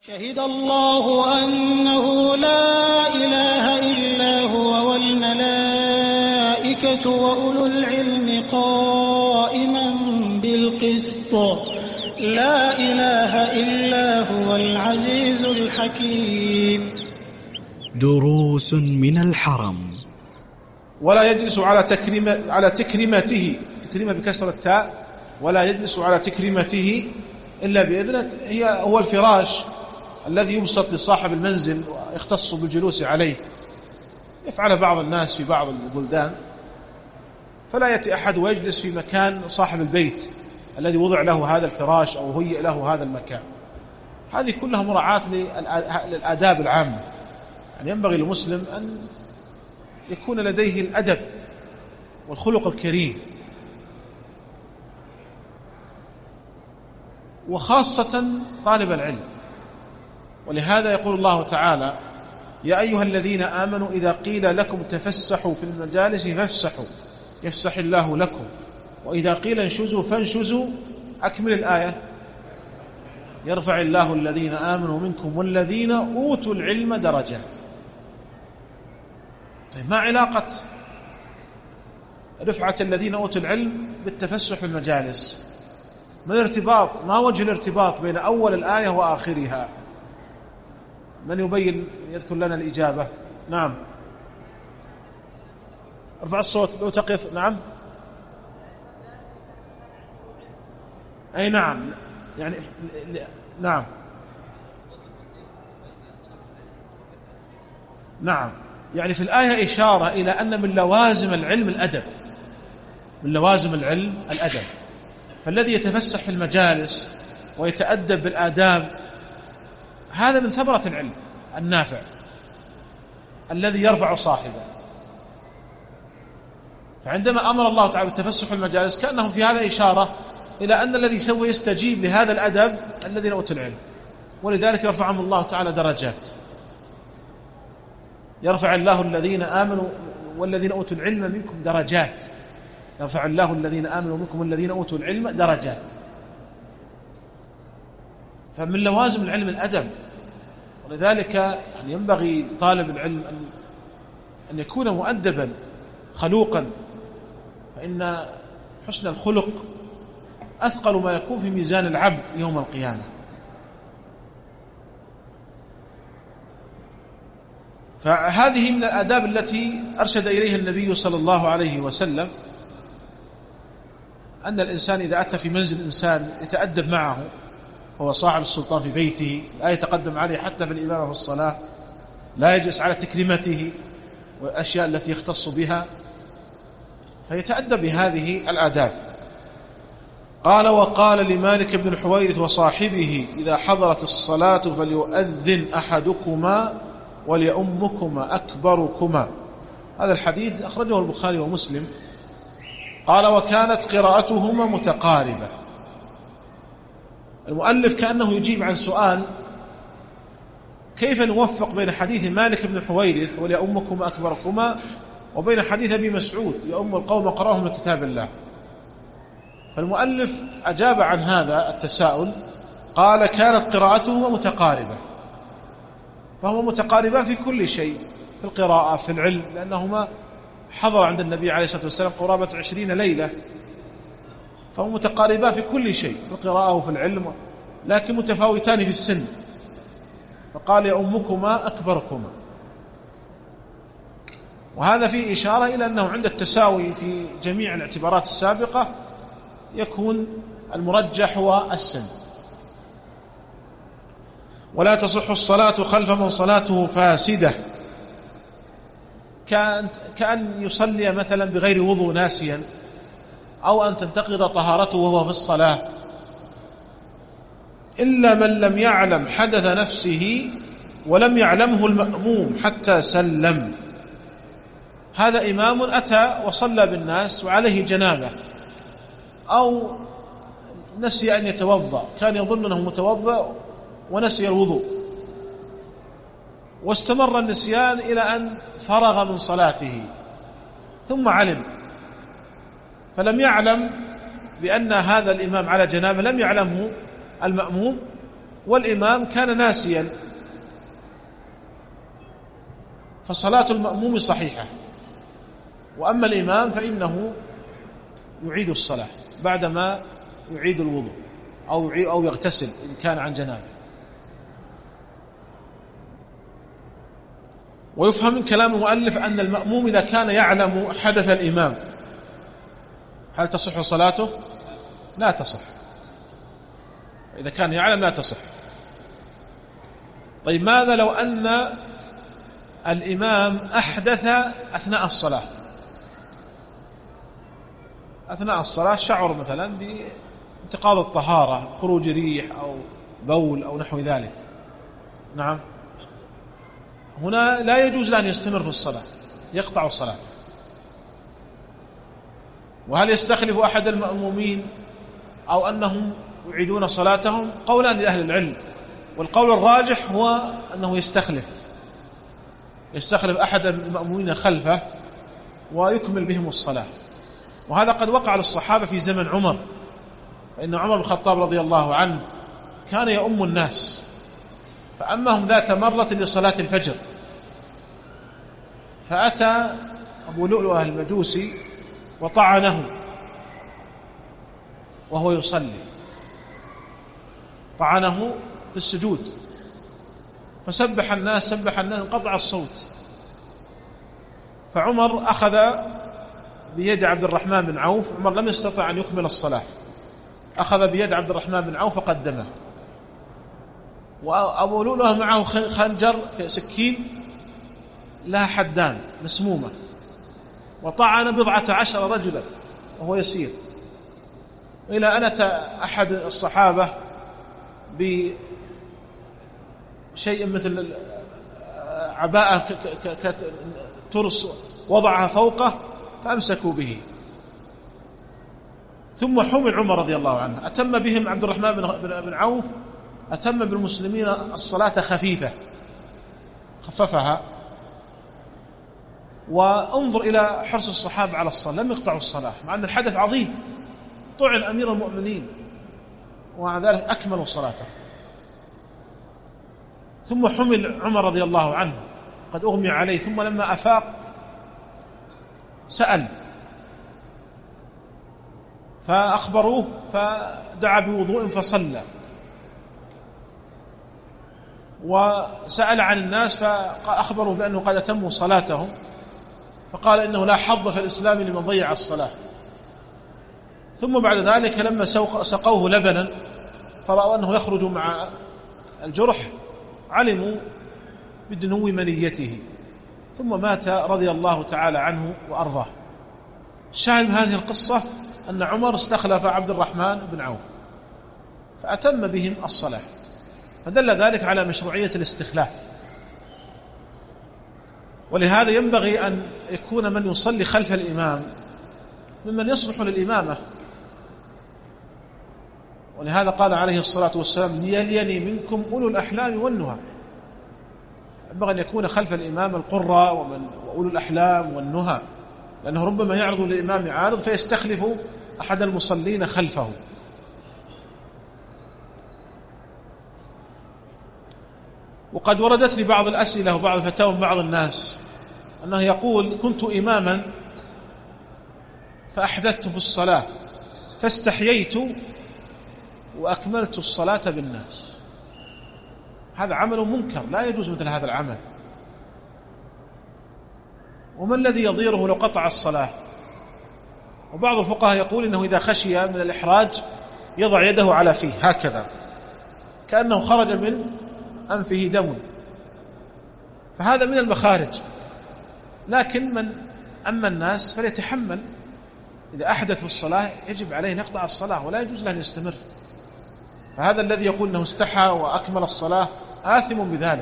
شهد الله أنه لا إله إلا هو والملائكة وأولو العلم قائما بالقسط لا إله إلا هو العزيز الحكيم. دروس من الحرم. ولا يجلس على تكريمته، تكريمه بكسر التاء، ولا يجلس على تكريمته إلا بإذنه. هو الفراش الذي يبسط لصاحب المنزل ويختص بالجلوس عليه، يفعل بعض الناس في بعض البلدان، فلا يأتي أحد ويجلس في مكان صاحب البيت الذي وضع له هذا الفراش أو هيئ له هذا المكان. هذه كلها مراعاة للآداب العامة. يعني ينبغي للمسلم أن يكون لديه الأدب والخلق الكريم، وخاصة طالب العلم. ولهذا يقول الله تعالى: يا أيها الذين آمنوا إذا قيل لكم تفسحوا في المجالس فافسحوا يفسح الله لكم، وإذا قيل انشزوا فانشزوا. أكمل الآية: يرفع الله الذين آمنوا منكم والذين أوتوا العلم درجات. طيب، ما علاقة رفعة الذين أوتوا العلم بالتفسح في المجالس؟ ما الارتباط؟ ما وجه الارتباط بين أول الآية وآخرها؟ من يبين يذكر لنا الإجابة؟ نعم، ارفع الصوت لو تقف. نعم، أي نعم، يعني نعم نعم، يعني في الآية إشارة إلى أن من لوازم العلم الأدب، من لوازم العلم الأدب. فالذي يتفسح في المجالس ويتأدب بالآداب هذا من ثمرة العلم النافع الذي يرفع صاحبه. فعندما أمر الله تعالى بالتفسح في المجالس كأنه في هذا إشارة إلى أن الذي سوف يستجيب لهذا الأدب الذين أوتوا العلم، ولذلك رفعهم الله تعالى درجات. يرفع الله الذين آمنوا والذين أوتوا العلم منكم درجات. يرفع الله الذين آمنوا منكم والذين أوتوا العلم درجات. فمن لوازم العلم الأدب، ولذلك يعني ينبغي لطالب العلم أن يكون مؤدبا خلوقا، فإن حسن الخلق أثقل ما يكون في ميزان العبد يوم القيامة. فهذه من الآداب التي أرشد إليها النبي صلى الله عليه وسلم، أن الإنسان إذا أتى في منزل إنسان يتأدب معه، هو صاحب السلطان في بيته، لا يتقدم عليه حتى في الإمامة في الصلاة، لا يجلس على تكريمته والأشياء التي يختص بها، فيتأدب بهذه الآداب. قال: وقال لمالك بن الحويرث وصاحبه: إذا حضرت الصلاة فليؤذن أحدكما وليؤمكما أكبركما. هذا الحديث أخرجه البخاري ومسلم. قال: وكانت قراءتهما متقاربة. المؤلف كأنه يجيب عن سؤال: كيف نوفق بين حديث مالك بن الحويرث وليؤمكما أكبركما وبين حديث أبي مسعود يؤم القوم قرأهم من كتاب الله؟ فالمؤلف أجاب عن هذا التساؤل، قال: كانت قراءتهما متقاربة. فهما متقاربان في كل شيء، في القراءة، في العلم، لأنهما حضر عند النبي عليه الصلاة والسلام قرابة 20 ليلة، فهم متقاربان في كل شيء، في القراءة وفي العلم، لكن متفاوتان في السن. فقال: يا أمكما أكبركما. وهذا فيه إشارة إلى أنه عند التساوي في جميع الاعتبارات السابقة يكون المرجح هو السن. ولا تصح الصلاة خلف من صلاته فاسدة، كأن يصلي مثلا بغير وضوء ناسيا، أو أن تنتقض طهارته وهو في الصلاة، إلا من لم يعلم حدث نفسه ولم يعلمه المأموم حتى سلم. هذا إمام أتى وصلى بالناس وعليه جنابة، أو نسي أن يتوضأ، كان يظن أنه متوضأ ونسي الوضوء، واستمر النسيان إلى أن فرغ من صلاته ثم علم، فلم يعلم بأن هذا الإمام على جنابه، لم يعلمه المأموم، والإمام كان ناسيا، فصلاة المأموم صحيحة، وأما الإمام فإنه يعيد الصلاة بعدما يعيد الوضوء أو يغتسل إن كان عن جنابه. ويفهم من كلام المؤلف أن المأموم إذا كان يعلم حدث الإمام هل تصح صلاته؟ لا تصح. إذا كان يعلم لا تصح. طيب ماذا لو أن الإمام أحدث أثناء الصلاة؟ أثناء الصلاة شعر مثلا بانتقاض الطهارة، خروج ريح أو بول أو نحو ذلك، نعم، هنا لا يجوز له أن يستمر في الصلاة، يقطع صلاته. وهل يستخلف أحد المأمومين أو أنهم يعيدون صلاتهم؟ قولان لأهل العلم، والقول الراجح هو أنه يستخلف أحد المأمومين خلفه ويكمل بهم الصلاة. وهذا قد وقع للصحابة في زمن عمر، فإن عمر بن الخطاب رضي الله عنه كان يؤم الناس، فأمهم ذات مرة لصلاة الفجر، فأتى أبو لؤلؤة المجوسي وطعنه وهو يصلي، طعنه في السجود، فسبح الناس انقطع الصوت. فعمر أخذ بيد عبد الرحمن بن عوف، عمر لم يستطع أن يكمل الصلاة، أخذ بيد عبد الرحمن بن عوف فقدمه، وأبو لؤلؤة معه خنجر في سكين لها حدان مسمومة، وطعن 14 رجلا وهو يسير، إلى أن أتى أحد الصحابة بشيء مثل عباءة ترس وضعها فوقه فأمسكوا به، ثم حمل عمر رضي الله عنه، أتم بهم عبد الرحمن بن عوف، أتم بالمسلمين الصلاة خفيفة، خففها. وانظر إلى حرص الصحابة على الصلاة، لم يقطعوا الصلاة مع أن الحدث عظيم، طعن أمير المؤمنين، ومع ذلك أكملوا صلاته. ثم حمل عمر رضي الله عنه قد أغمي عليه، ثم لما أفاق سأل فأخبروه، فدعا بوضوء فصلى، وسأل عن الناس فأخبروا بأنه قد أتموا صلاتهم، فقال إنه لا حظ في الإسلام لمن ضيع الصلاة. ثم بعد ذلك لما سقوه لبنا فرأوا أنه يخرج مع الجرح علموا بدنو منيته، ثم مات رضي الله تعالى عنه وأرضاه. الشاهد من هذه القصة أن عمر استخلف عبد الرحمن بن عوف فأتم بهم الصلاة، فدل ذلك على مشروعية الاستخلاف. ولهذا ينبغي أن يكون من يصلي خلف الإمام ممن يصلح للإمامة، ولهذا قال عليه الصلاة والسلام: ليليني منكم أولو الأحلام والنهى. ينبغي أن يكون خلف الإمام القراء وأولو الأحلام والنهى، لأنه ربما يعرض للإمام عارض فيستخلف أحد المصلين خلفه. وقد وردت لي بعض الأسئلة وبعض الفتاوى من بعض الناس أنه يقول: كنت إماما فأحدثت في الصلاة فاستحييت وأكملت الصلاة بالناس. هذا عمل منكر، لا يجوز مثل هذا العمل. وما الذي يضيره لو قطع الصلاة؟ وبعض الفقهاء يقول إنه إذا خشي من الإحراج يضع يده على فيه هكذا كأنه خرج من أنفه دم، فهذا من المخارج. لكن من أما الناس فليتحمل، إذا أحدث في الصلاة يجب عليه أن يقطع الصلاة ولا يجوز له أن يستمر. فهذا الذي يقول أنه استحى وأكمل الصلاة آثم بذلك.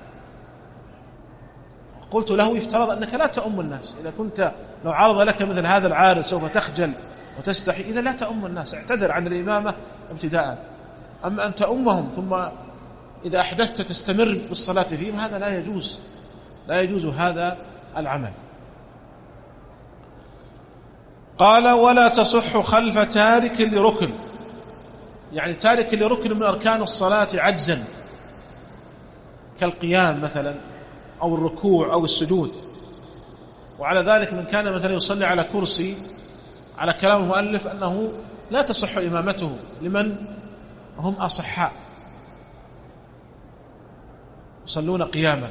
قلت له: يفترض أنك لا تؤم الناس، إذا كنت لو عرض لك مثل هذا العارض سوف تخجل وتستحي، إذا لا تؤم الناس، اعتذر عن الإمامة ابتداء. أما أن تؤمهم ثم إذا أحدثت تستمر بالصلاة فيهم، هذا لا يجوز، لا يجوز هذا العمل. قال: ولا تصح خلف تارك لركن. يعني تارك لركن من أركان الصلاة عجزا كالقيام مثلا أو الركوع أو السجود. وعلى ذلك من كان مثلا يصلي على كرسي، على كلام المؤلف أنه لا تصح إمامته لمن هم أصحاء يصلون قياما،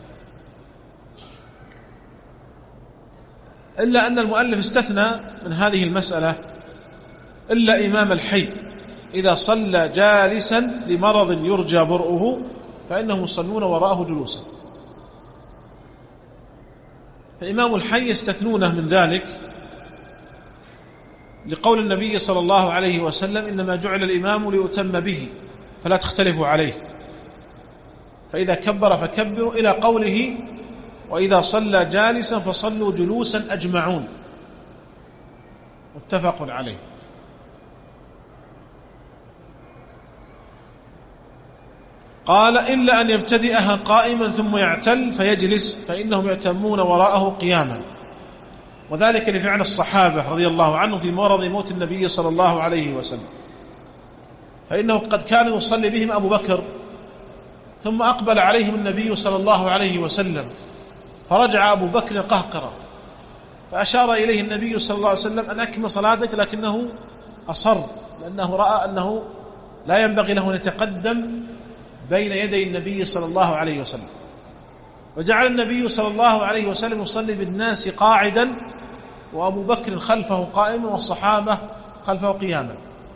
إلا أن المؤلف استثنى من هذه المسألة إلا إمام الحي إذا صلى جالسا لمرض يرجى برؤه فإنهم يصلون وراءه جلوسا. فإمام الحي يستثنونه من ذلك لقول النبي صلى الله عليه وسلم إنما جعل الإمام ليؤتم به فلا تختلفوا عليه، فإذا كبر فكبروا إلى قوله وإذا صلى جالسا فصلوا جلوسا أجمعون، متفق عليه. قال إلا أن يبتدئها قائما ثم يعتل فيجلس فإنهم يأتمون وراءه قياما، وذلك لفعل الصحابة رضي الله عنهم في مرض موت النبي صلى الله عليه وسلم، فإنه قد كان يصلي بهم أبو بكر ثم أقبل عليهم النبي صلى الله عليه وسلم فرجع أبو بكر قهقرا، فأشار إليه النبي صلى الله عليه وسلم أن أكمل صلاتك، لكنه أصر لأنه رأى أنه لا ينبغي له أن يتقدم بين يدي النبي صلى الله عليه وسلم، وجعل النبي صلى الله عليه وسلم يصلي بالناس قاعدا وأبو بكر خلفه قائما والصحابة خلفه قياما.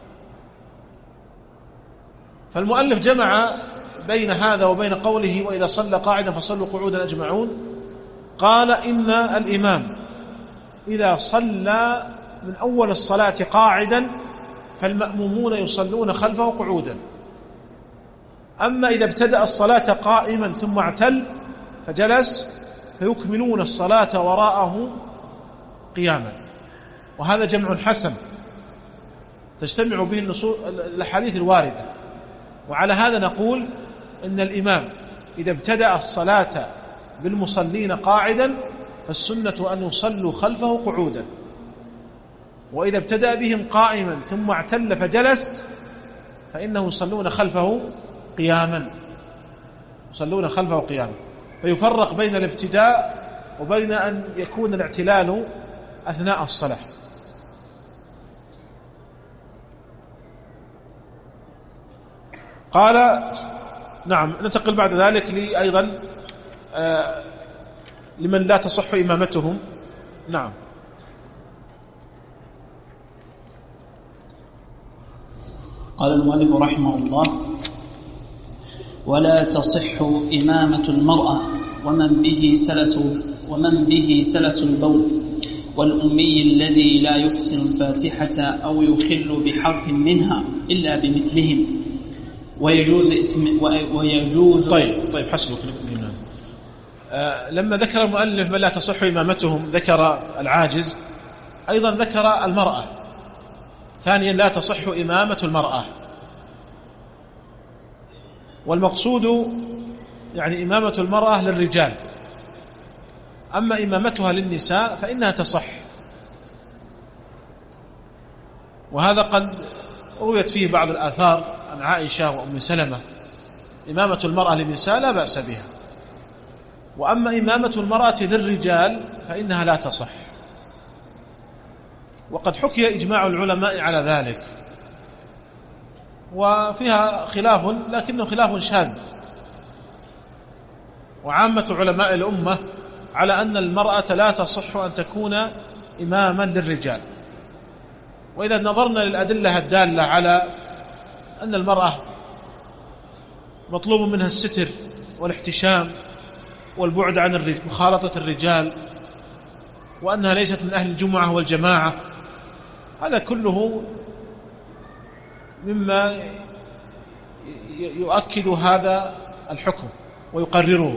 فالمؤلف جمع بين هذا وبين قوله وإذا صلى قاعدا فصلوا قعودا أجمعون. قال إن الإمام إذا صلى من أول الصلاة قاعدا فالمأمومون يصلون خلفه قعودا، أما إذا ابتدأ الصلاة قائما ثم اعتل فجلس فيكملون الصلاة وراءه قياما، وهذا جمع حسن تجتمع به الأحاديث الواردة. وعلى هذا نقول إن الإمام إذا ابتدأ الصلاة بالمصلين قاعدا فالسنة أن يصلوا خلفه قعودا، وإذا ابتدأ بهم قائما ثم اعتل فجلس فإنهم يصلون خلفه قياما، يصلون خلفه قياما. فيفرق بين الابتداء وبين أن يكون الاعتلال أثناء الصلاة. قال نعم. ننتقل بعد ذلك أيضا لمن لا تصح إمامتهم. نعم. قال المؤلف رحمه الله: ولا تصح إمامة المرأة ومن به سلس البول والأمي الذي لا يحسن الفاتحة أو يخل بحرف منها إلا بمثلهم، ويجوز طيب حسبك. لما ذكر المؤلف من لا تصح إمامتهم ذكر العاجز، أيضا ذكر المرأة. ثانيا لا تصح إمامة المرأة، والمقصود يعني إمامة المرأة للرجال، أما إمامتها للنساء فإنها تصح. وهذا قد رويت فيه بعض الآثار عن عائشة وأم سلمة. إمامة المرأة للنساء لا بأس بها، وأما إمامة المرأة للرجال فإنها لا تصح. وقد حكي إجماع العلماء على ذلك، وفيها خلاف لكنه خلاف شاذ، وعامة علماء الأمة على أن المرأة لا تصح أن تكون إماما للرجال. وإذا نظرنا للأدلة الدالة على أن المرأة مطلوب منها الستر والاحتشام والبعد عن مخالطة الرجال، وأنها ليست من أهل الجمعة والجماعة، هذا كله مما يؤكد هذا الحكم ويقرره.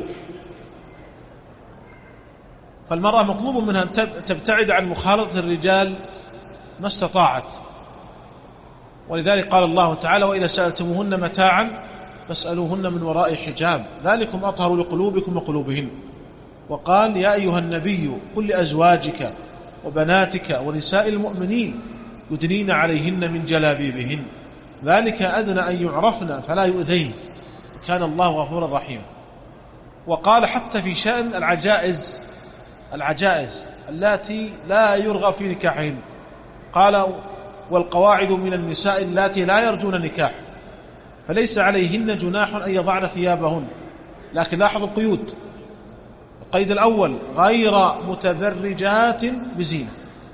فالمرأة مطلوب منها أن تبتعد عن مخالطة الرجال ما استطاعت، ولذلك قال الله تعالى: وإذا سألتموهن متاعا فاسألوهن من وراء حجاب ذلكم أطهر لقلوبكم وقلوبهن. وقال: يا أيها النبي قل لأزواجك وبناتك ونساء المؤمنين يدنين عليهن من جلابيبهن. ذلك أدنى أن يعرفن فلا يؤذين كان الله غفورا رحيما. وقال حتى في شأن العجائز اللاتي لا يرغب في نكاحهن، قال والقواعد من النساء اللاتي لا يرجون نكاح فليس عليهن جناح أن يضعن ثيابهن، لكن لاحظوا القيود. القيد الأول غير متبرجات بزينة،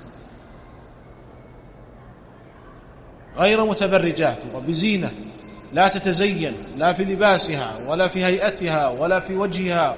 غير متبرجات وبزينة، لا تتزين لا في لباسها ولا في هيئتها ولا في وجهها،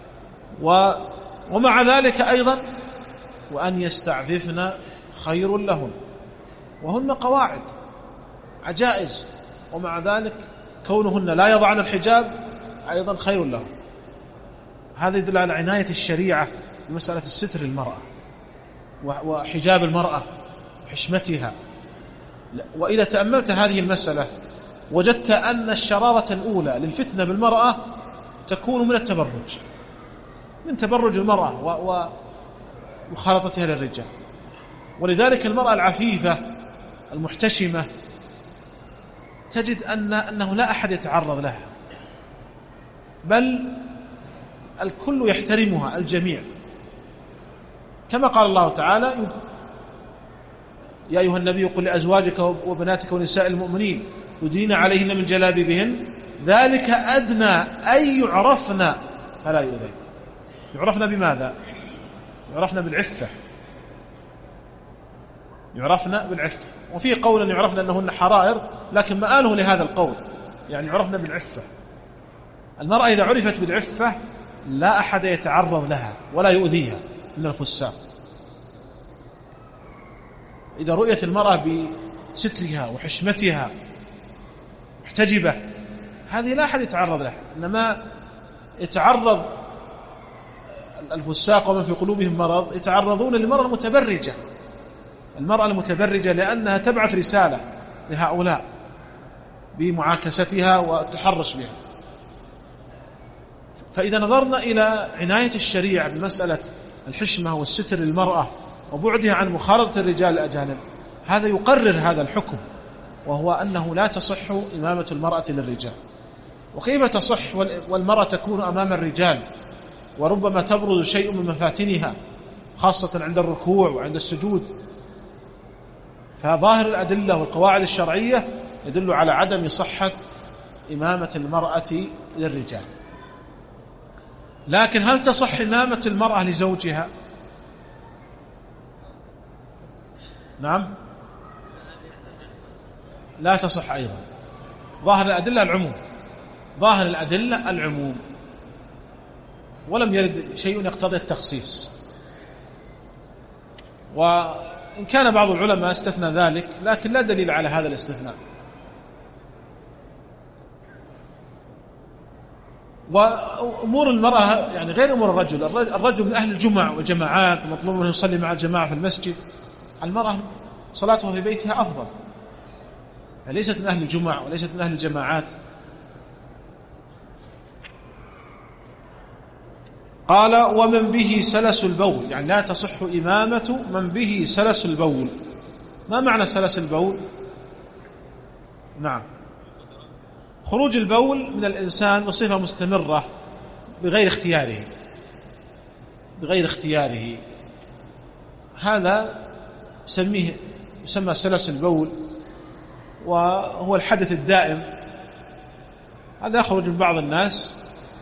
ومع ذلك أيضا وأن يستعففن خير لهن، وهن قواعد عجائز، ومع ذلك كونهن لا يضعن الحجاب أيضا خير لهن. هذا يدل على عناية الشريعة بمسألة الستر للمرأة وحجاب المرأة وحشمتها. وإذا تأملت هذه المسألة وجدت أن الشرارة الأولى للفتنة بالمرأة تكون من التبرج، من تبرج المرأة ومخالطتها للرجال. ولذلك المرأة العفيفة المحتشمة تجد أنه لا أحد يتعرض لها، بل الكل يحترمها، الجميع، كما قال الله تعالى يا أيها النبي قل لأزواجك وبناتك ونساء المؤمنين يدنين عليهن من جلابيبهن ذلك أدنى أن يعرفن فلا يؤذين. يعرفن بماذا؟ يعرفن بالعفة، يعرفن بالعفة. وفي قول يعرفن أنهن حرائر، لكن مآله لهذا القول يعني يعرفن بالعفة. المرأة إذا عرفت بالعفة لا أحد يتعرض لها ولا يؤذيها من الفساق. إذا رؤيت المرأة بسترها وحشمتها محتجبة هذه لا أحد يتعرض لها، إنما يتعرض الفساق ومن في قلوبهم مرض يتعرضون للمرأة المتبرجة، المرأة المتبرجة، لأنها تبعث رسالة لهؤلاء بمعاكستها والتحرش بها. فإذا نظرنا إلى عناية الشريعة بمسألة الحشمة والستر للمرأة وبعدها عن مخالطة الرجال الأجانب، هذا يقرر هذا الحكم، وهو أنه لا تصح إمامة المرأة للرجال. وكيف تصح والمرأة تكون أمام الرجال وربما تبرز شيء من مفاتنها خاصة عند الركوع وعند السجود؟ فظاهر الأدلة والقواعد الشرعية يدل على عدم صحة إمامة المرأة للرجال. لكن هل تصح إمامة المرأة لزوجها؟ نعم، لا تصح أيضا. ظاهر الأدلة العموم، ظاهر الأدلة العموم، ولم يرد شيء يقتضي التخصيص. وإن كان بعض العلماء استثنى ذلك لكن لا دليل على هذا الاستثناء. وأمور المرأة يعني غير أمور الرجل. الرجل من أهل الجمع والجماعات ومطلوب منه يصلي مع الجماعة في المسجد، المرأة صلاتها في بيتها أفضل، ليست من أهل الجمع وليست من أهل الجماعات. قال ومن به سلس البول، يعني لا تصح إمامة من به سلس البول. ما معنى سلس البول؟ نعم، خروج البول من الإنسان بصفة مستمرة بغير اختياره، هذا يسمى سلس البول، وهو الحدث الدائم. هذا يخرج من بعض الناس،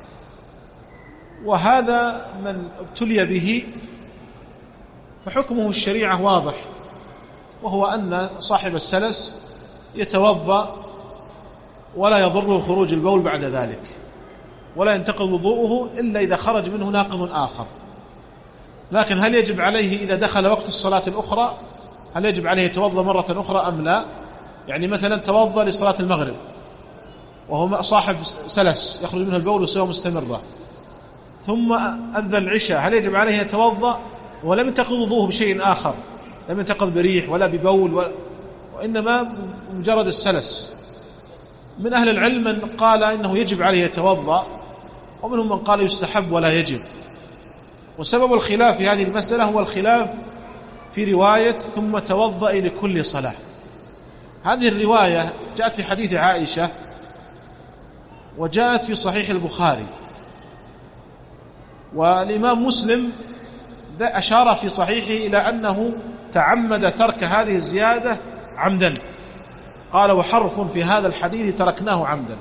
وهذا من ابتلي به فحكمه الشريعة واضح، وهو أن صاحب السلس يتوضأ ولا يضره خروج البول بعد ذلك، ولا ينتقض وضوءه إلا إذا خرج منه ناقض آخر. لكن هل يجب عليه إذا دخل وقت الصلاة الأخرى هل يجب عليه يتوضأ مرة أخرى أم لا؟ يعني مثلا توضأ لصلاة المغرب وهو صاحب سلس يخرج منه البول بصفة مستمرة، ثم أذن العشاء، هل يجب عليه يتوضأ ولم ينتقض وضوءه بشيء آخر، لم ينتقض بريح ولا ببول وإنما مجرد السلس؟ من أهل العلم من قال إنه يجب عليه يتوضأ، ومنهم من قال يستحب ولا يجب. وسبب الخلاف في هذه المسألة هو الخلاف في رواية ثم توضأ لكل صلاة. هذه الرواية جاءت في حديث عائشة وجاءت في صحيح البخاري، والإمام مسلم أشار في صحيحه إلى أنه تعمد ترك هذه الزيادة عمدا، قال وحرف في هذا الحديث تركناه عمدا.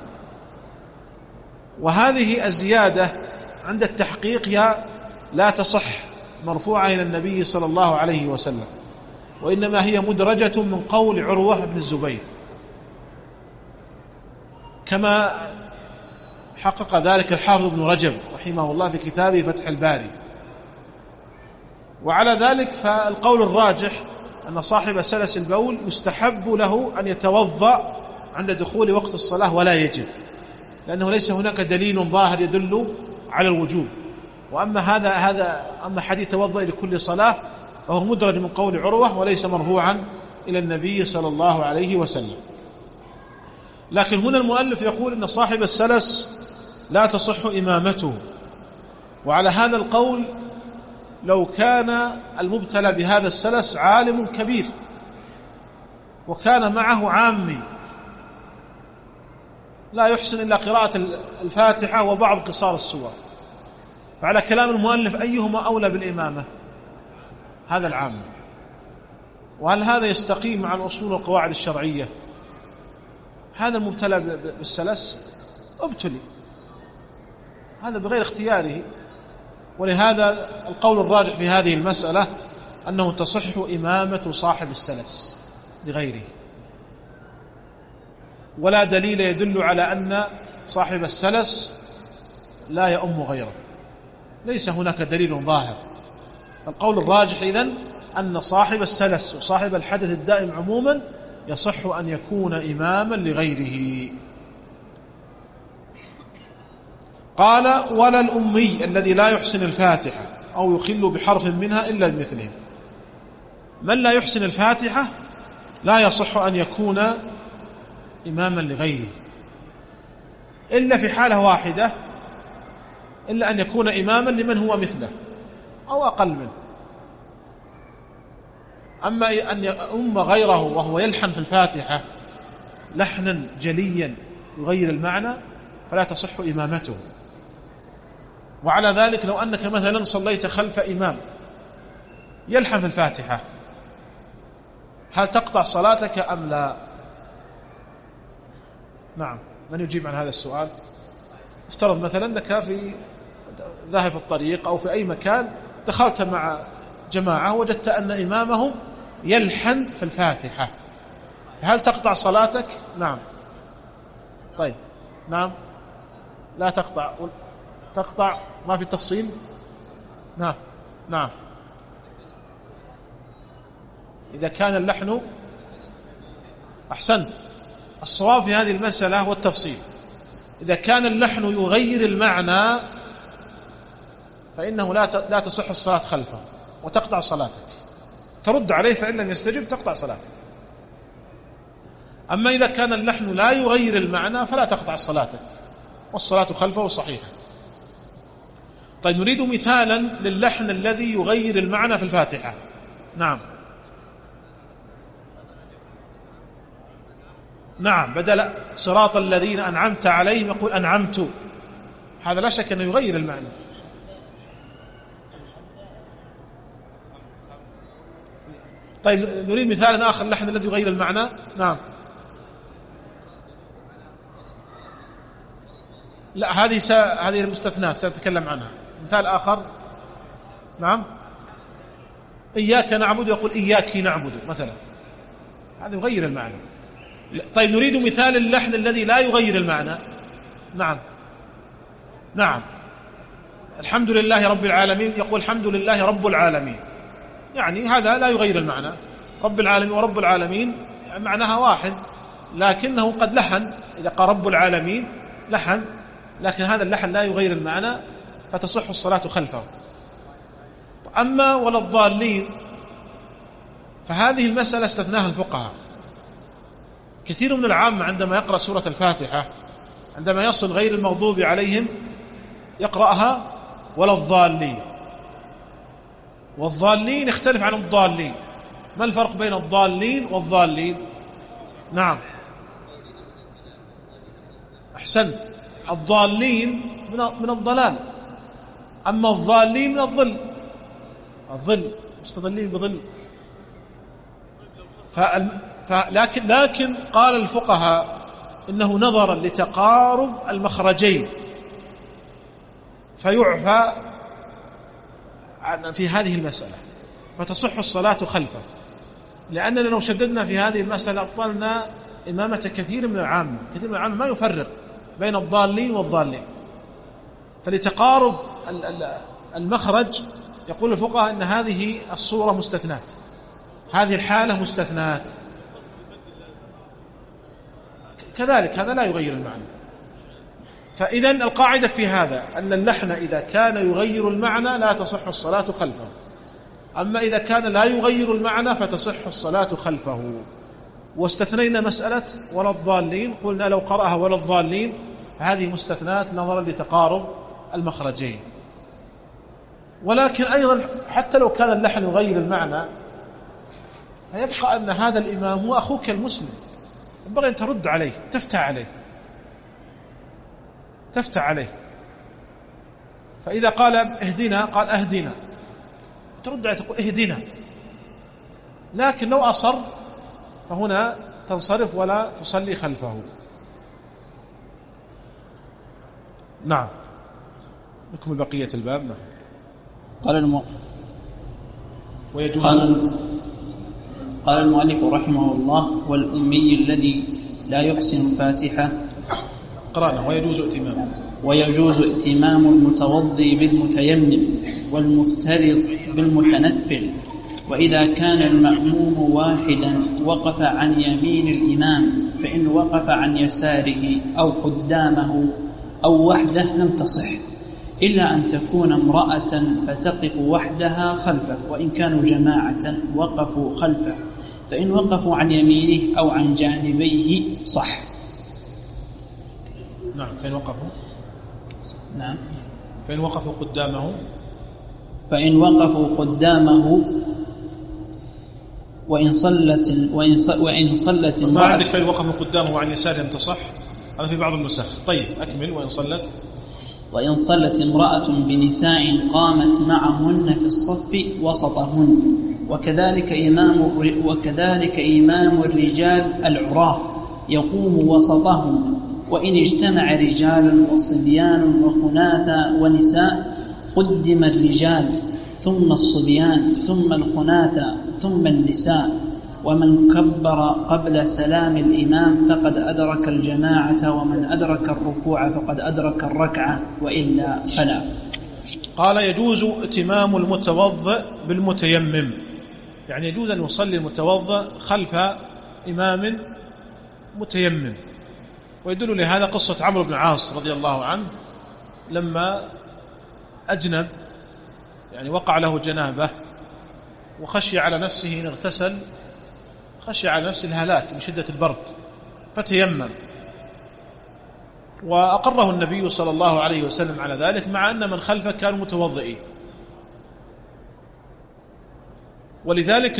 وهذه الزيادة عند التحقيق هي لا تصح مرفوعة إلى النبي صلى الله عليه وسلم، وإنما هي مدرجة من قول عروة بن الزبير، كما حقق ذلك الحافظ ابن رجب رحمه الله في كتابه فتح الباري. وعلى ذلك فالقول الراجح أن صاحب سلس البول يستحب له أن يتوضأ عند دخول وقت الصلاة ولا يجب، لأنه ليس هناك دليل ظاهر يدل على الوجوب. أما حديث توضأ لكل صلاة فهو مدرج من قول عروة وليس مرفوعا إلى النبي صلى الله عليه وسلم. لكن هنا المؤلف يقول إن صاحب السلس لا تصح إمامته، وعلى هذا القول لو كان المبتلى بهذا السلس عالم كبير وكان معه عامي لا يحسن إلا قراءة الفاتحة وبعض قصار السور، فعلى كلام المؤلف أيهما أولى بالإمامة؟ هذا العام. وهل هذا يستقيم مع الأصول والقواعد الشرعية؟ هذا المبتلى بالسلس ابتلي، هذا بغير اختياره، ولهذا القول الراجح في هذه المسألة أنه تصح إمامة صاحب السلس لغيره، ولا دليل يدل على أن صاحب السلس لا يؤم غيره، ليس هناك دليل ظاهر. القول الراجح إذن أن صاحب السلس وصاحب الحدث الدائم عموما يصح أن يكون إماما لغيره. قال ولا الأمي الذي لا يحسن الفاتحة أو يخل بحرف منها إلا بمثله. من لا يحسن الفاتحة لا يصح أن يكون إماما لغيره إلا في حالة واحدة، إلا أن يكون إماما لمن هو مثله أو أقل منه. أما أن يؤم غيره وهو يلحن في الفاتحة لحنا جليا يغير المعنى فلا تصح إمامته. وعلى ذلك لو أنك مثلا صليت خلف إمام يلحن في الفاتحة هل تقطع صلاتك أم لا؟ نعم، من يجيب عن هذا السؤال؟ افترض مثلا أنك في ذاهب في الطريق أو في أي مكان دخلت مع جماعة وجدت أن إمامهم يلحن في الفاتحة، هل تقطع صلاتك؟ نعم. طيب نعم، لا تقطع، تقطع ما في تفصيل. نعم نعم، إذا كان اللحن، أحسنت، الصواب في هذه المسألة هو التفصيل. إذا كان اللحن يغير المعنى فإنه لا تصح الصلاة خلفه وتقطع صلاتك، ترد عليه فإن لم يستجب تقطع صلاتك. أما إذا كان اللحن لا يغير المعنى فلا تقطع صلاتك والصلاة خلفه صحيحة. طيب نريد مثالا للحن الذي يغير المعنى في الفاتحة. نعم نعم، بدل صراط الذين أنعمت عليهم يقول أنعمت، هذا لا شك أنه يغير المعنى. طيب نريد مثالا آخر اللحن الذي يغير المعنى. نعم، لا هذه المستثنات سنتكلم عنها. مثال آخر. نعم، إياك نعبد يقول إياك نعبد مثلا، هذا يغير المعنى. طيب نريد مثال اللحن الذي لا يغير المعنى. نعم نعم، الحمد لله رب العالمين يقول الحمد لله رب العالمين، يعني هذا لا يغير المعنى. رب العالمين ورب العالمين معناها واحد، لكنه قد لحن، إذا قال رب العالمين لحن، لكن هذا اللحن لا يغير المعنى فتصح الصلاة خلفه. أما ولا الضالين فهذه المسألة استثناها الفقهاء. كثير من العامة عندما يقرأ سورة الفاتحة عندما يصل غير المغضوب عليهم يقرأها ولا الضالين، والضالين يختلف عن الضالين. ما الفرق بين الضالين والضالين؟ نعم أحسنت، الضالين من الضلال، أما الضالين من الظل مستظلين بظل. لكن قال الفقهاء إنه نظرا لتقارب المخرجين فيعفى في هذه المسألة، فتصح الصلاة خلفه، لأننا لو شددنا في هذه المسألة أبطلنا إمامة كثير من العامة. كثير من العامة ما يفرق بين الضالين والضالين، فلتقارب المخرج يقول الفقهاء أن هذه الصورة مستثنات، هذه الحالة مستثنات. كذلك هذا لا يغير المعنى. فإذن القاعدة في هذا أن اللحن إذا كان يغير المعنى لا تصح الصلاة خلفه، أما إذا كان لا يغير المعنى فتصح الصلاة خلفه. واستثنينا مسألة ولا الضالين، قلنا لو قرأها ولا الضالين هذه مستثنات نظرا لتقارب المخرجين. ولكن أيضا حتى لو كان اللحن يغير المعنى فيبقى أن هذا الإمام هو أخوك المسلم، ينبغي أن ترد عليه، تفتح عليه. فإذا قال اهدنا قال اهدنا، ترد عليه تقول اهدنا. لكن لو أصر فهنا تنصرف ولا تصلي خلفه. نعم نكمل بقية الباب. نعم. قال المؤلف رحمه الله: والأمي الذي لا يحسن الفاتحة. قرأنا ويجوز ائتمام المتوضي بالمتيمم والمفترض بالمتنفل، وإذا كان المأموم واحدا وقف عن يمين الإمام، فإن وقف عن يساره أو قدامه أو وحده لم تصح، إلا أن تكون امرأة فتقف وحدها خلفه، وإن كانوا جماعة وقفوا خلفه، فإن وقفوا عن يمينه أو عن جانبيه صح. نعم. فإن وقفوا نعم. فإن وقفوا قدامه وإن صلت ما عندك فإن وقفوا قدامه وعن يساره لم تصح، هذا في بعض النسخ. طيب أكمل. وإن صلت امرأة بنساء قامت معهن في الصف وسطهن، وكذلك إمام الرجال العراة يقوم وسطهم، وإن اجتمع رجال وصبيان وخناثى ونساء قدم الرجال ثم الصبيان ثم الخناثى ثم النساء، ومن كبر قبل سلام الإمام فقد أدرك الجماعة، ومن أدرك الركوع فقد أدرك الركعة، وإلا فلا. قال: يجوز ائتمام المتوضئ بالمتيمم، يعني يجوز أن يصلي المتوضئ خلف إمام متيمم. ويدل لهذا قصة عمرو بن عاص رضي الله عنه لما أجنب، يعني وقع له جنابة وخشي على نفسه إن اغتسل، خشي على نفسه الهلاك من شدة البرد، فتيمم، وأقره النبي صلى الله عليه وسلم على ذلك، مع أن من خلفه كانوا متوضئين. ولذلك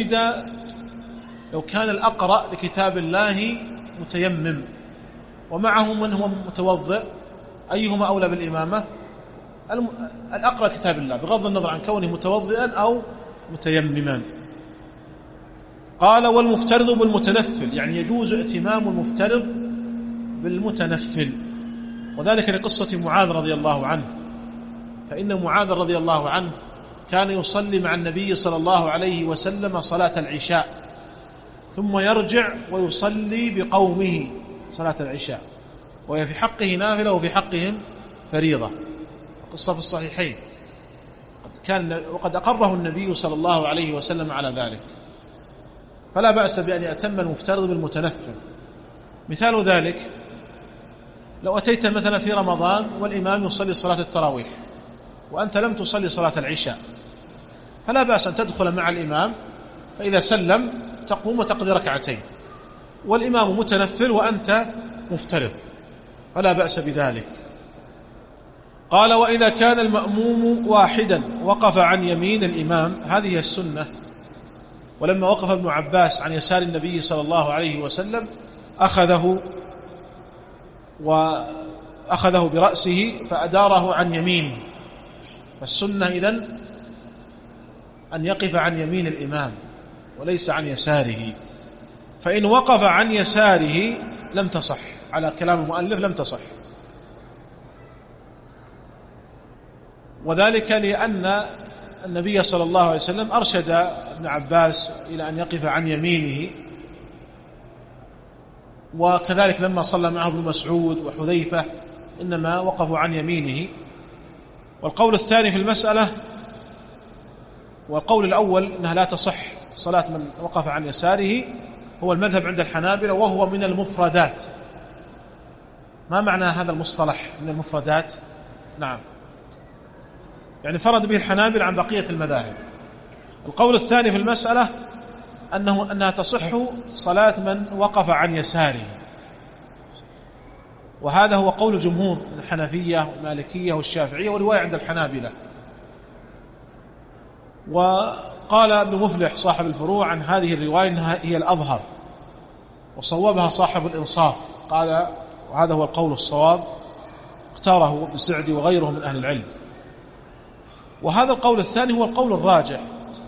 لو كان الأقرأ لكتاب الله متيمم ومعه من هو متوضئ، أيهما أولى بالإمامة؟ الأقرأ كتاب الله، بغض النظر عن كونه متوضئا أو متيمما. قال: والمفترض بالمتنفل، يعني يجوز ائتمام المفترض بالمتنفل، وذلك لقصة معاذ رضي الله عنه، فإن معاذ رضي الله عنه كان يصلي مع النبي صلى الله عليه وسلم صلاة العشاء، ثم يرجع ويصلي بقومه صلاة العشاء، وهي في حقه نافلة وفي حقهم فريضة، قصة في الصحيحين، وقد أقره النبي صلى الله عليه وسلم على ذلك. فلا بأس بأن يأتم المفترض بالمتنفل. مثال ذلك لو أتيت مثلا في رمضان والإمام يصلي صلاة التراويح وأنت لم تصلي صلاة العشاء، فلا بأس أن تدخل مع الإمام، فإذا سلم تقوم وتقضي ركعتين، والإمام متنفل وأنت مفترض، فلا بأس بذلك. قال: وإذا كان المأموم واحدا وقف عن يمين الإمام، هذه السنة، ولما وقف ابن عباس عن يسار النبي صلى الله عليه وسلم أخذه برأسه فأداره عن يمينه. فالسنة إذن أن يقف عن يمين الإمام وليس عن يساره، فإن وقف عن يساره لم تصح، على كلام المؤلف لم تصح، وذلك لأن النبي صلى الله عليه وسلم أرشد ابن عباس إلى أن يقف عن يمينه، وكذلك لما صلى معه ابن مسعود وحذيفة إنما وقفوا عن يمينه. والقول الثاني في المسألة والقول الأول أنها لا تصح صلاة من وقف عن يساره هو المذهب عند الحنابلة، وهو من المفردات. ما معنى هذا المصطلح من المفردات؟ نعم، يعني فرد به الحنابلة عن بقية المذاهب. القول الثاني في المسألة أنها تصح صلاة من وقف عن يساره، وهذا هو قول الجمهور من الحنفية والمالكية والشافعية ورواية عند الحنابلة. وقال ابن مفلح صاحب الفروع عن هذه الرواية أنها هي الأظهر، وصوبها صاحب الإنصاف، قال وهذا هو القول الصواب، اختاره ابن سعدي وغيره من أهل العلم. وهذا القول الثاني هو القول الراجح،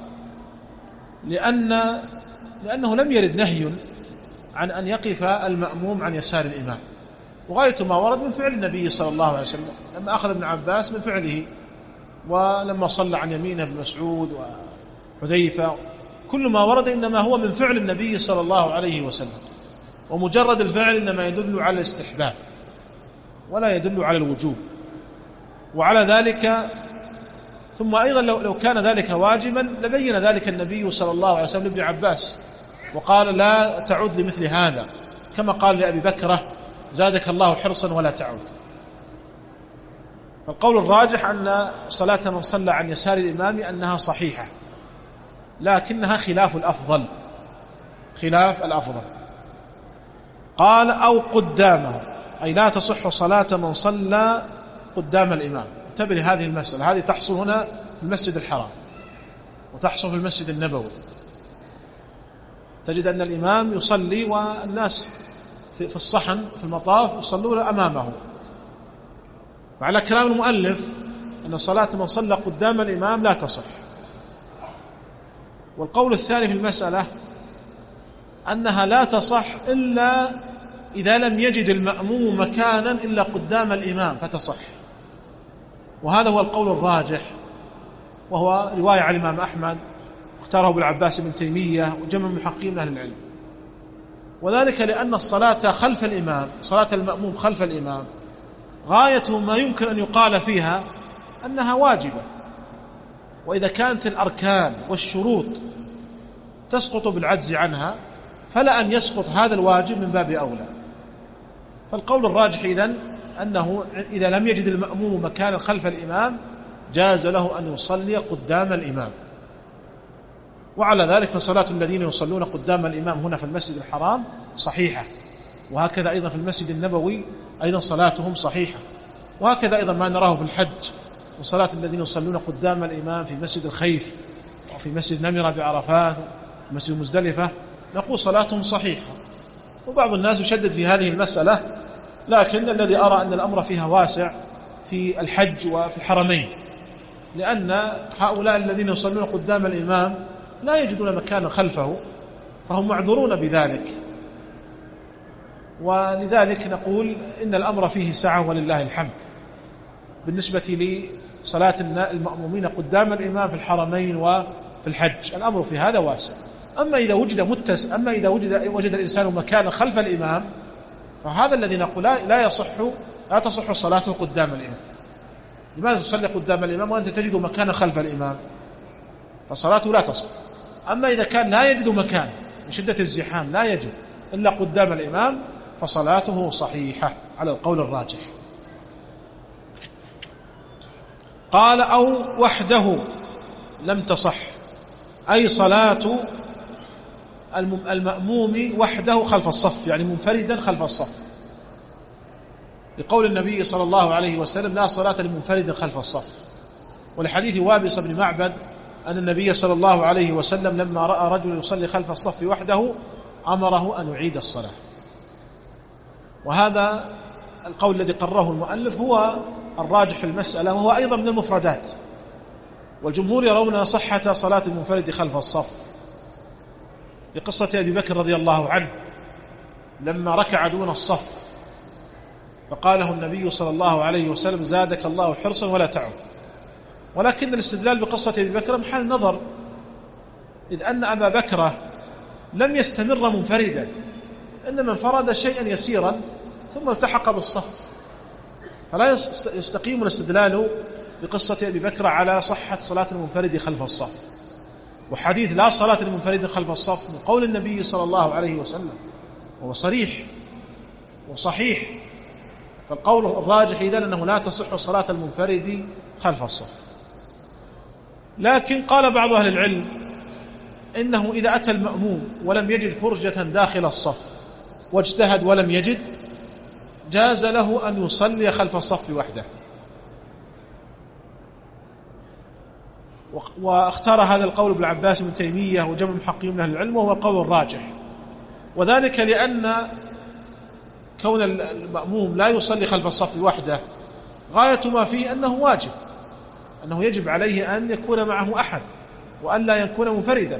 لأنه لم يرد نهي عن أن يقف المأموم عن يسار الإمام، وغاية ما ورد من فعل النبي صلى الله عليه وسلم لما أخذ ابن عباس من فعله، ولما صلى عن يمينه ابن مسعود وحذيفة، كل ما ورد إنما هو من فعل النبي صلى الله عليه وسلم، ومجرد الفعل إنما يدل على الاستحباب ولا يدل على الوجوب. وعلى ذلك ثم أيضا لو كان ذلك واجبا لبين ذلك النبي صلى الله عليه وسلم لابن عباس وقال لا تعود لمثل هذا، كما قال لأبي بكرة زادك الله حرصا ولا تعود. فالقول الراجح أن صلاة من صلى عن يسار الإمام أنها صحيحة، لكنها خلاف الأفضل. قال أو قدامه، أي لا تصح صلاة من صلى قدام الإمام. انتبه لهذه المسألة، هذه تحصل هنا في المسجد الحرام وتحصل في المسجد النبوي. تجد أن الإمام يصلي والناس في الصحن في المطاف يصلون أمامه، وعلى كلام المؤلف أن صلاة من صلى قدام الإمام لا تصح. والقول الثاني في المسألة أنها لا تصح إلا إذا لم يجد المأموم مكانا إلا قدام الإمام فتصح، وهذا هو القول الراجح، وهو رواية عن الإمام أحمد اختاره أبو العباس بن تيمية وجمع محققين من أهل العلم. وذلك لأن الصلاة خلف الإمام، صلاة المأموم خلف الإمام، غاية ما يمكن أن يقال فيها أنها واجبة، وإذا كانت الأركان والشروط تسقط بالعجز عنها فلا أن يسقط هذا الواجب من باب أولى. فالقول الراجح إذن أنه إذا لم يجد المأموم مكانا خلف الإمام جاز له أن يصلي قدام الإمام. وعلى ذلك فصلاة الذين يصلون قدام الإمام هنا في المسجد الحرام صحيحة، وهكذا أيضا في المسجد النبوي أيضا صلاتهم صحيحة، وهكذا أيضا ما نراه في الحج وصلاة الذين يصلون قدام الإمام في مسجد الخيف وفي مسجد نمرة بعرفات ومسجد مزدلفة نقول صلاتهم صحيحة. وبعض الناس يشدد في هذه المسألة، لكن الذي أرى أن الأمر فيها واسع في الحج وفي الحرمين، لأن هؤلاء الذين يصلون قدام الإمام لا يجدون مكانا خلفه فهم معذورون بذلك، ولذلك نقول إن الأمر فيه سعة ولله الحمد بالنسبة لصلاة المأمومين قدام الإمام في الحرمين وفي الحج، الأمر في هذا واسع. أما إذا وجد الإنسان مكانا خلف الإمام فهذا الذي نقول لا تصح صلاته قدام الإمام. لماذا تصلي قدام الإمام وأنت تجد مكانا خلف الإمام؟ فصلاته لا تصح. أما إذا كان لا يجد مكان من شدة الزحام لا يجد إلا قدام الإمام فصلاته صحيحة على القول الراجح. قال أو وحده لم تصح، أي صلاة المأموم وحده خلف الصف، يعني منفردا خلف الصف، لقول النبي صلى الله عليه وسلم لا صلاة لمنفرد خلف الصف، ولحديث وابص بن معبد أن النبي صلى الله عليه وسلم لما رأى رجل يصلي خلف الصف وحده أمره أن يعيد الصلاة. وهذا القول الذي قرره المؤلف هو الراجح في المسألة، وهو أيضا من المفردات، والجمهور يرون صحة صلاة المنفرد خلف الصف لقصة أبي بكر رضي الله عنه لما ركع دون الصف فقاله النبي صلى الله عليه وسلم: زادك الله حرصا ولا تعد. ولكن الاستدلال بقصة أبي بكر محل نظر، إذ أن أبا بكر لم يستمر منفردا، إنما انفرد شيئا يسيرا ثم التحق بالصف، فلا يستقيم الاستدلال بقصة أبي بكر على صحة صلاة المنفرد خلف الصف. وحديث لا صلاة المنفرد خلف الصف من قول النبي صلى الله عليه وسلم وهو صريح وصحيح، فالقول الراجح إذن أنه لا تصح صلاة المنفرد خلف الصف. لكن قال بعض أهل العلم إنه إذا أتى المأموم ولم يجد فرجة داخل الصف واجتهد ولم يجد، جاز له أن يصلي خلف الصف وحده. واختار هذا القول ابن عباس بن تيمية وجمع محققين من أهل العلم، وهو القول الراجح، وذلك لأن كون المأموم لا يصلي خلف الصف وحده غاية ما فيه أنه واجب، أنه يجب عليه أن يكون معه أحد وأن لا يكون منفردا.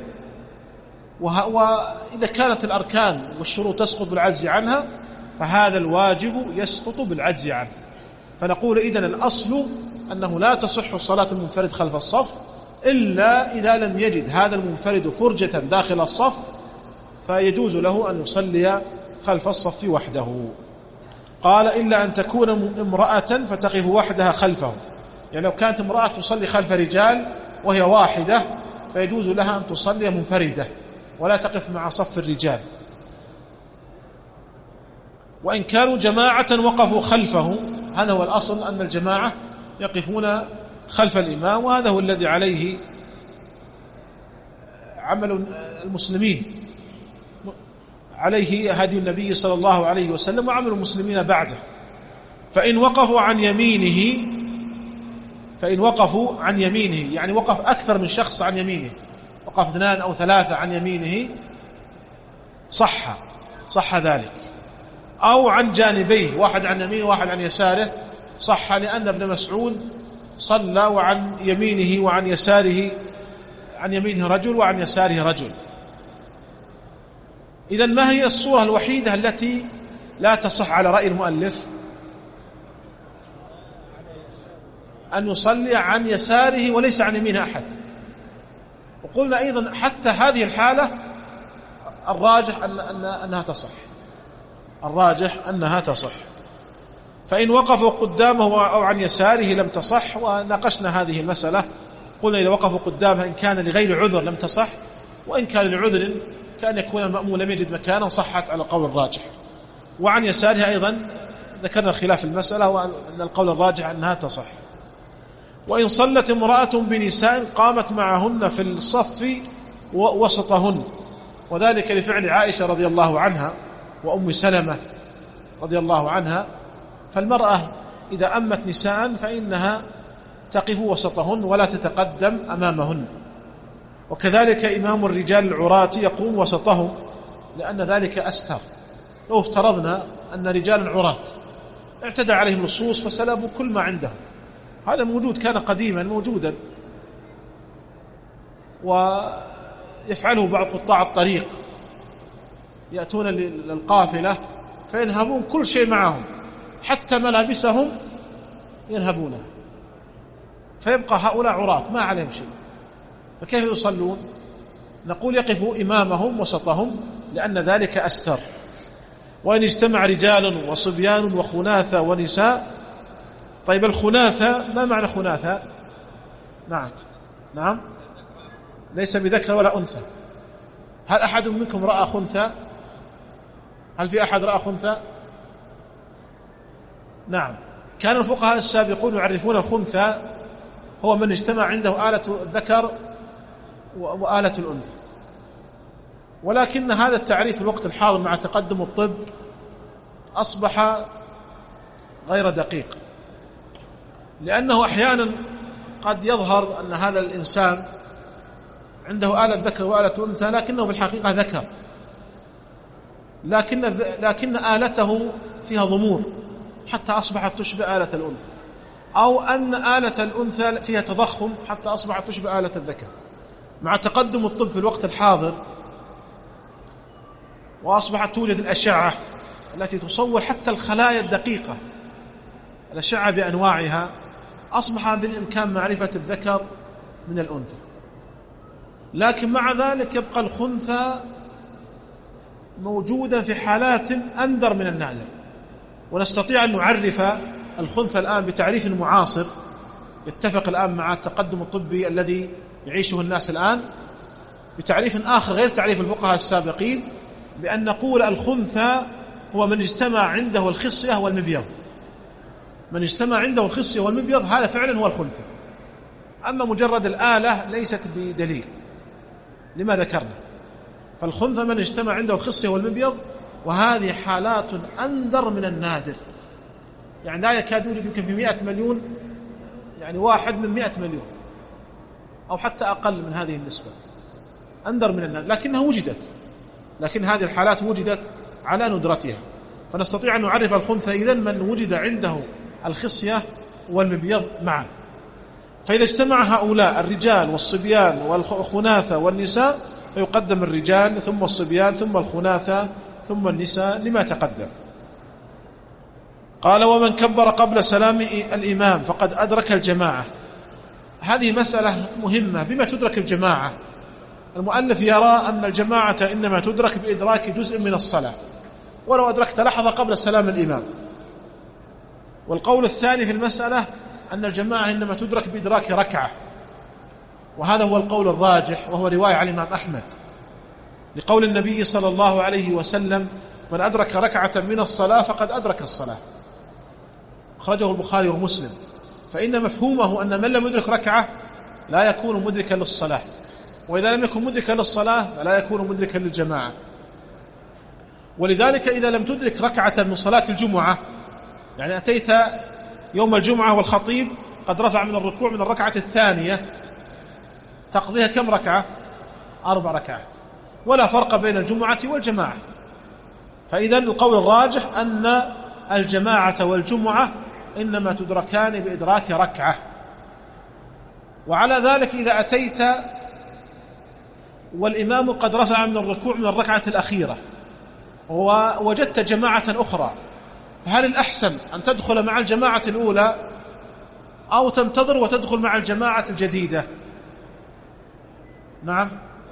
وإذا كانت الأركان والشروط تسقط بالعجز عنها فهذا الواجب يسقط بالعجز عنه. فنقول إذن الأصل أنه لا تصح صلاة المنفرد خلف الصف إلا إذا لم يجد هذا المنفرد فرجة داخل الصف، فيجوز له أن يصلي خلف الصف وحده. قال: إلا أن تكون امرأة فتقف وحدها خلفه، يعني لو كانت امرأة تصلي خلف رجال وهي واحدة فيجوز لها أن تصلي منفردة ولا تقف مع صف الرجال. وإن كانوا جماعة وقفوا خلفه، هذا هو الأصل، أن الجماعة يقفون خلف الإمام، وهذا هو الذي عليه عمل المسلمين، عليه هدي النبي صلى الله عليه وسلم وعمل المسلمين بعده. فإن وقفوا عن يمينه يعني وقف أكثر من شخص عن يمينه، وقف 2 أو 3 عن يمينه، صح ذلك. أو عن جانبيه، واحد عن يمينه واحد عن يساره، صح، لأن ابن مسعود صلى وعن يمينه وعن يساره، عن يمينه رجل وعن يساره رجل. إذن ما هي الصورة الوحيدة التي لا تصح على رأي المؤلف؟ أن يصلي عن يساره وليس عن يمينه أحد. وقلنا أيضا حتى هذه الحالة الراجح أنها تصح، فإن وقفوا قدامه أو عن يساره لم تصح. وناقشنا هذه المسألة، قلنا إذا وقفوا قدامه إن كان لغير عذر لم تصح، وإن كان لعذر كان يكون المأموم لم يجد مكانا صحت على القول الراجح. وعن يساره أيضا ذكرنا الخلاف المسألة، وأن القول الراجح أنها تصح. وإن صلت امرأة بنساء قامت معهن في الصف وسطهن، وذلك لفعل عائشة رضي الله عنها وأم سلمة رضي الله عنها. فالمرأة إذا أمت نساء فإنها تقف وسطهن ولا تتقدم أمامهن. وكذلك إمام الرجال العراة يقوم وسطهم، لأن ذلك أستر. لو افترضنا أن رجال عراة اعتدى عليهم اللصوص فسلبوا كل ما عندهم، هذا موجود، كان قديما موجودا، ويفعله بعض قطاع الطريق، يأتون للقافلة فينهبون كل شيء معهم، حتى ملابسهم ينهبونها، فيبقى هؤلاء عراة ما عليهم شيء، فكيف يصلون؟ نقول يقفوا إمامهم وسطهم، لأن ذلك أستر. وإن اجتمع رجال وصبيان وخناثة ونساء. طيب الخناثة ما معنى خناثة؟ نعم ليس بذكر ولا أنثى. هل أحد منكم رأى خنثى؟ هل في أحد رأى خنثى؟ نعم، كان الفقهاء السابقون يعرفون الخنثى هو من اجتمع عنده آلة الذكر وآلة الأنثى، ولكن هذا التعريف في الوقت الحاضر مع تقدم الطب أصبح غير دقيق، لأنه أحيانا قد يظهر أن هذا الإنسان عنده آلة ذكر وآلة أنثى لكنه في الحقيقة ذكر، لكن آلته فيها ضمور حتى أصبحت تشبه آلة الأنثى، أو أن آلة الأنثى فيها تضخم حتى أصبحت تشبه آلة الذكر. مع تقدم الطب في الوقت الحاضر وأصبحت توجد الأشعة التي تصور حتى الخلايا الدقيقة، الأشعة بأنواعها، أصبح بالإمكان معرفة الذكر من الأنثى. لكن مع ذلك يبقى الخنثى موجودا في حالات أندر من النادر، ونستطيع أن نعرف الخنثى الآن بتعريف معاصر يتفق الآن مع التقدم الطبي الذي يعيشه الناس الآن، بتعريف آخر غير تعريف الفقهاء السابقين، بأن نقول الخنثى هو من اجتمع عنده الخصية والمبيض. من اجتمع عنده الخصية والمبيض هذا فعلا هو الخنثى. أما مجرد الآلة ليست بدليل لما ذكرنا. فالخنثى من اجتمع عنده الخصية والمبيض، وهذه حالات أندر من النادر، يعني لا يكاد يوجد يمكن في 100 مليون، يعني 1 من 100 مليون أو حتى أقل من هذه النسبة، أندر من النادر، لكنها وجدت، لكن هذه الحالات وجدت على ندرتها. فنستطيع أن نعرف الخنثى إذن من وجد عنده الخصية والمبيض معا. فإذا اجتمع هؤلاء الرجال والصبيان والخناثة والنساء فيقدم الرجال ثم الصبيان ثم الخناثة ثم النساء لما تقدم. قال: ومن كبر قبل سلام الإمام فقد أدرك الجماعة. هذه مسألة مهمة. بما تدرك الجماعة؟ المؤلف يرى أن الجماعة إنما تدرك بإدراك جزء من الصلاة ولو أدركت لحظة قبل سلام الإمام. والقول الثاني في المسألة أن الجماعة إنما تدرك بإدراك ركعة، وهذا هو القول الراجح، وهو رواية عن الإمام أحمد لقول النبي صلى الله عليه وسلم: من أدرك ركعة من الصلاة فقد أدرك الصلاة. أخرجه البخاري ومسلم. فإن مفهومه أن من لم يدرك ركعة لا يكون مدركا للصلاة، وإذا لم يكن مدركا للصلاة فلا يكون مدركا للجماعة. ولذلك إذا لم تدرك ركعة من صلاة الجمعة، يعني أتيت يوم الجمعة والخطيب قد رفع من الركوع من الركعة الثانية، تقضيها كم ركعة؟ 4 ركعات، ولا فرق بين الجمعة والجماعة. فإذا القول الراجح أن الجماعة والجمعة إنما تدركان بإدراك ركعة. وعلى ذلك إذا أتيت والإمام قد رفع من الركوع من الركعة الأخيرة ووجدت جماعة أخرى، فهل الأحسن أن تدخل مع الجماعة الأولى أو تنتظر وتدخل مع الجماعة الجديدة؟ نعم،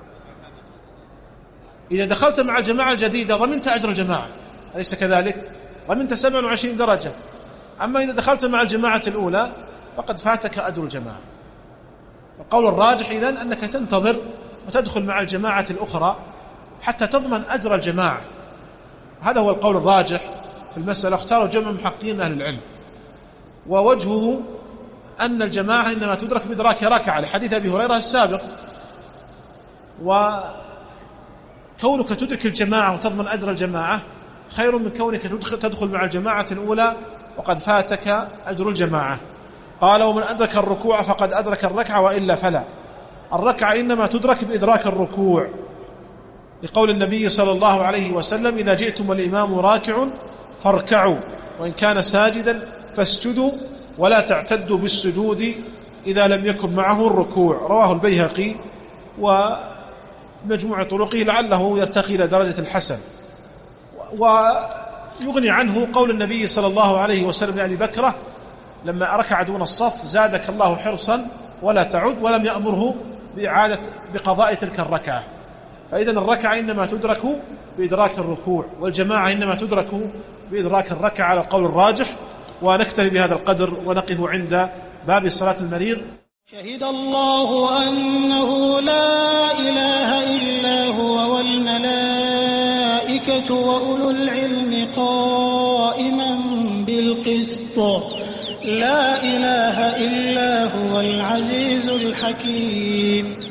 إذا دخلت مع الجماعة الجديدة ضمنت أجر الجماعة، أليس كذلك؟ ضمنت 27 درجة. أما إذا دخلت مع الجماعة الأولى فقد فاتك أجر الجماعة. القول الراجح إذن أنك تنتظر وتدخل مع الجماعة الأخرى حتى تضمن أجر الجماعة. هذا هو القول الراجح في المسألة، اختاره جمع محققين أهل العلم. ووجهه أن الجماعة إنما تدرك بإدراك ركعة لحديث أبي هريرة السابق، وكونك تدرك الجماعة وتضمن أجر الجماعة خير من كونك تدخل مع الجماعة الأولى وقد فاتك أجر الجماعة. قال: ومن أدرك الركوع فقد أدرك الركعة وإلا فلا. الركعة إنما تدرك بإدراك الركوع لقول النبي صلى الله عليه وسلم: إذا جئتم والإمام راكع فاركعوا، وإن كان ساجدا فاسجدوا، ولا تعتدوا بالسجود إذا لم يكن معه الركوع. رواه البيهقي ومجموع طرقه لعله يرتقي إلى درجة الحسن. ويغني عنه قول النبي صلى الله عليه وسلم لأبي بكرة لما ركع دون الصف: زادك الله حرصا ولا تعد، ولم يأمره بقضاء تلك الركعة. فإذن الركعة إنما تدرك بإدراك الركوع، والجماعة إنما تدرك بإدراك الركعة على القول الراجح. ونكتفي بهذا القدر ونقف عند باب صلاة المريض. شهد الله أنه لا إله إلا هو والملائكة وأولو العلم قائما بالقسط لا إله إلا هو العزيز الحكيم.